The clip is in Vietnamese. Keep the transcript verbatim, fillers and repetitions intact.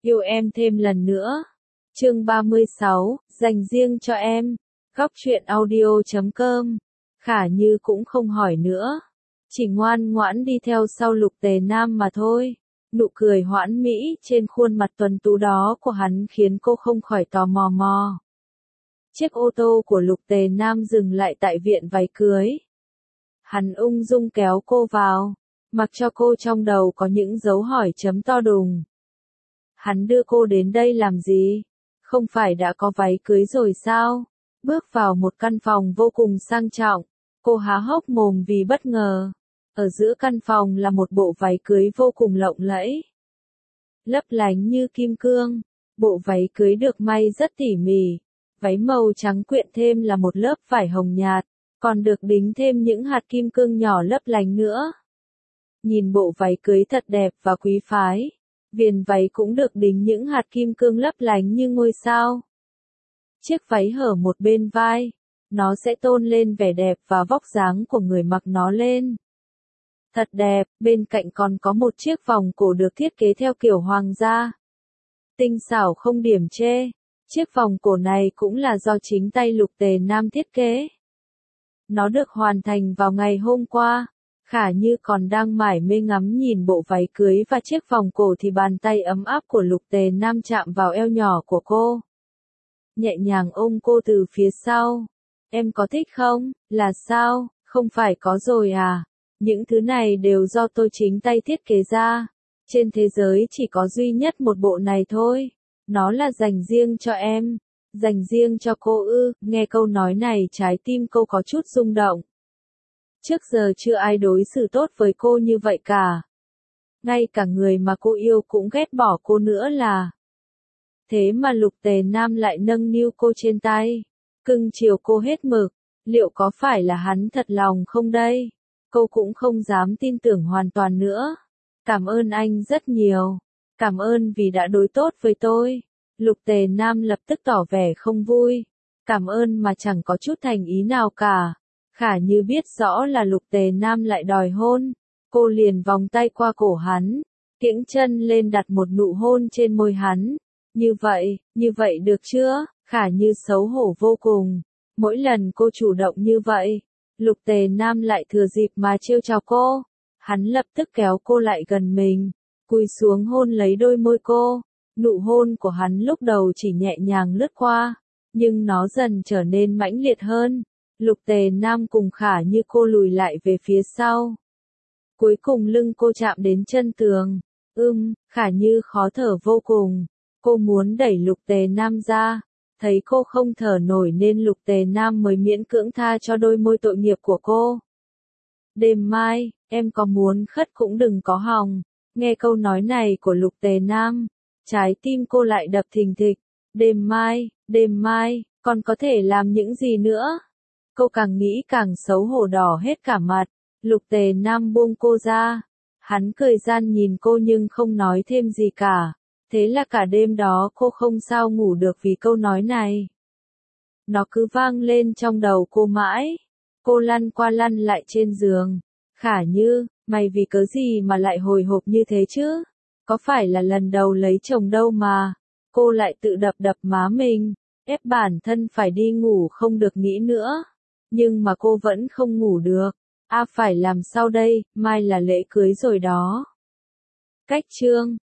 Yêu em thêm lần nữa. Chương ba mươi sáu, dành riêng cho em. Góc truyện audio chấm com. Khả Như cũng không hỏi nữa. Chỉ ngoan ngoãn đi theo sau Lục Tề Nam mà thôi. Nụ cười hoãn mỹ trên khuôn mặt tuấn tú đó của hắn khiến cô không khỏi tò mò mò. Chiếc ô tô của Lục Tề Nam dừng lại tại viện váy cưới. Hắn ung dung kéo cô vào, mặc cho cô trong đầu có những dấu hỏi chấm to đùng. Hắn đưa cô đến đây làm gì? Không phải đã có váy cưới rồi sao? Bước vào một căn phòng vô cùng sang trọng, cô há hốc mồm vì bất ngờ. Ở giữa căn phòng là một bộ váy cưới vô cùng lộng lẫy, lấp lánh như kim cương. Bộ váy cưới được may rất tỉ mỉ, váy màu trắng quyện thêm là một lớp vải hồng nhạt, còn được đính thêm những hạt kim cương nhỏ lấp lánh nữa. Nhìn bộ váy cưới thật đẹp và quý phái, viền váy cũng được đính những hạt kim cương lấp lánh như ngôi sao. Chiếc váy hở một bên vai, nó sẽ tôn lên vẻ đẹp và vóc dáng của người mặc nó lên. Thật đẹp, bên cạnh còn có một chiếc vòng cổ được thiết kế theo kiểu hoàng gia. Tinh xảo không điểm chê, chiếc vòng cổ này cũng là do chính tay Lục Tề Nam thiết kế. Nó được hoàn thành vào ngày hôm qua. Khả Như còn đang mải mê ngắm nhìn bộ váy cưới và chiếc vòng cổ thì bàn tay ấm áp của Lục Tề Nam chạm vào eo nhỏ của cô. Nhẹ nhàng ôm cô từ phía sau. Em có thích không? Là sao? Không phải có rồi à? Những thứ này đều do tôi chính tay thiết kế ra. Trên thế giới chỉ có duy nhất một bộ này thôi. Nó là dành riêng cho em. Dành riêng cho cô ư? Nghe câu nói này trái tim cô có chút rung động. Trước giờ chưa ai đối xử tốt với cô như vậy cả. Ngay cả người mà cô yêu cũng ghét bỏ cô nữa là. Thế mà Lục Tề Nam lại nâng niu cô trên tay, cưng chiều cô hết mực. Liệu có phải là hắn thật lòng không đây? Cô cũng không dám tin tưởng hoàn toàn nữa. Cảm ơn anh rất nhiều. Cảm ơn vì đã đối tốt với tôi. Lục Tề Nam lập tức tỏ vẻ không vui. Cảm ơn mà chẳng có chút thành ý nào cả. Khả Như biết rõ là Lục Tề Nam lại đòi hôn. Cô liền vòng tay qua cổ hắn, kiễng chân lên đặt một nụ hôn trên môi hắn. Như vậy, như vậy được chưa? Khả Như xấu hổ vô cùng. Mỗi lần cô chủ động như vậy, Lục Tề Nam lại thừa dịp mà trêu chọc cô. Hắn lập tức kéo cô lại gần mình, cúi xuống hôn lấy đôi môi cô. Nụ hôn của hắn lúc đầu chỉ nhẹ nhàng lướt qua, nhưng nó dần trở nên mãnh liệt hơn. Lục Tề Nam cùng Khả Như cô lùi lại về phía sau. Cuối cùng lưng cô chạm đến chân tường. Ưm, Khả Như khó thở vô cùng. Cô muốn đẩy Lục Tề Nam ra. Thấy cô không thở nổi nên Lục Tề Nam mới miễn cưỡng tha cho đôi môi tội nghiệp của cô. Đêm mai, em có muốn khất cũng đừng có hòng. Nghe câu nói này của Lục Tề Nam, trái tim cô lại đập thình thịch. Đêm mai, đêm mai, còn có thể làm những gì nữa? Cô càng nghĩ càng xấu hổ đỏ hết cả mặt. Lục Tề Nam buông cô ra. Hắn cười gian nhìn cô nhưng không nói thêm gì cả. Thế là cả đêm đó cô không sao ngủ được vì câu nói này. Nó cứ vang lên trong đầu cô mãi. Cô lăn qua lăn lại trên giường. Khả Như, mày vì cớ gì mà lại hồi hộp như thế chứ? Có phải là lần đầu lấy chồng đâu mà. Cô lại tự đập đập má mình, ép bản thân phải đi ngủ không được nghĩ nữa. Nhưng mà cô vẫn không ngủ được. À phải làm sao đây, mai là lễ cưới rồi đó. Cách chương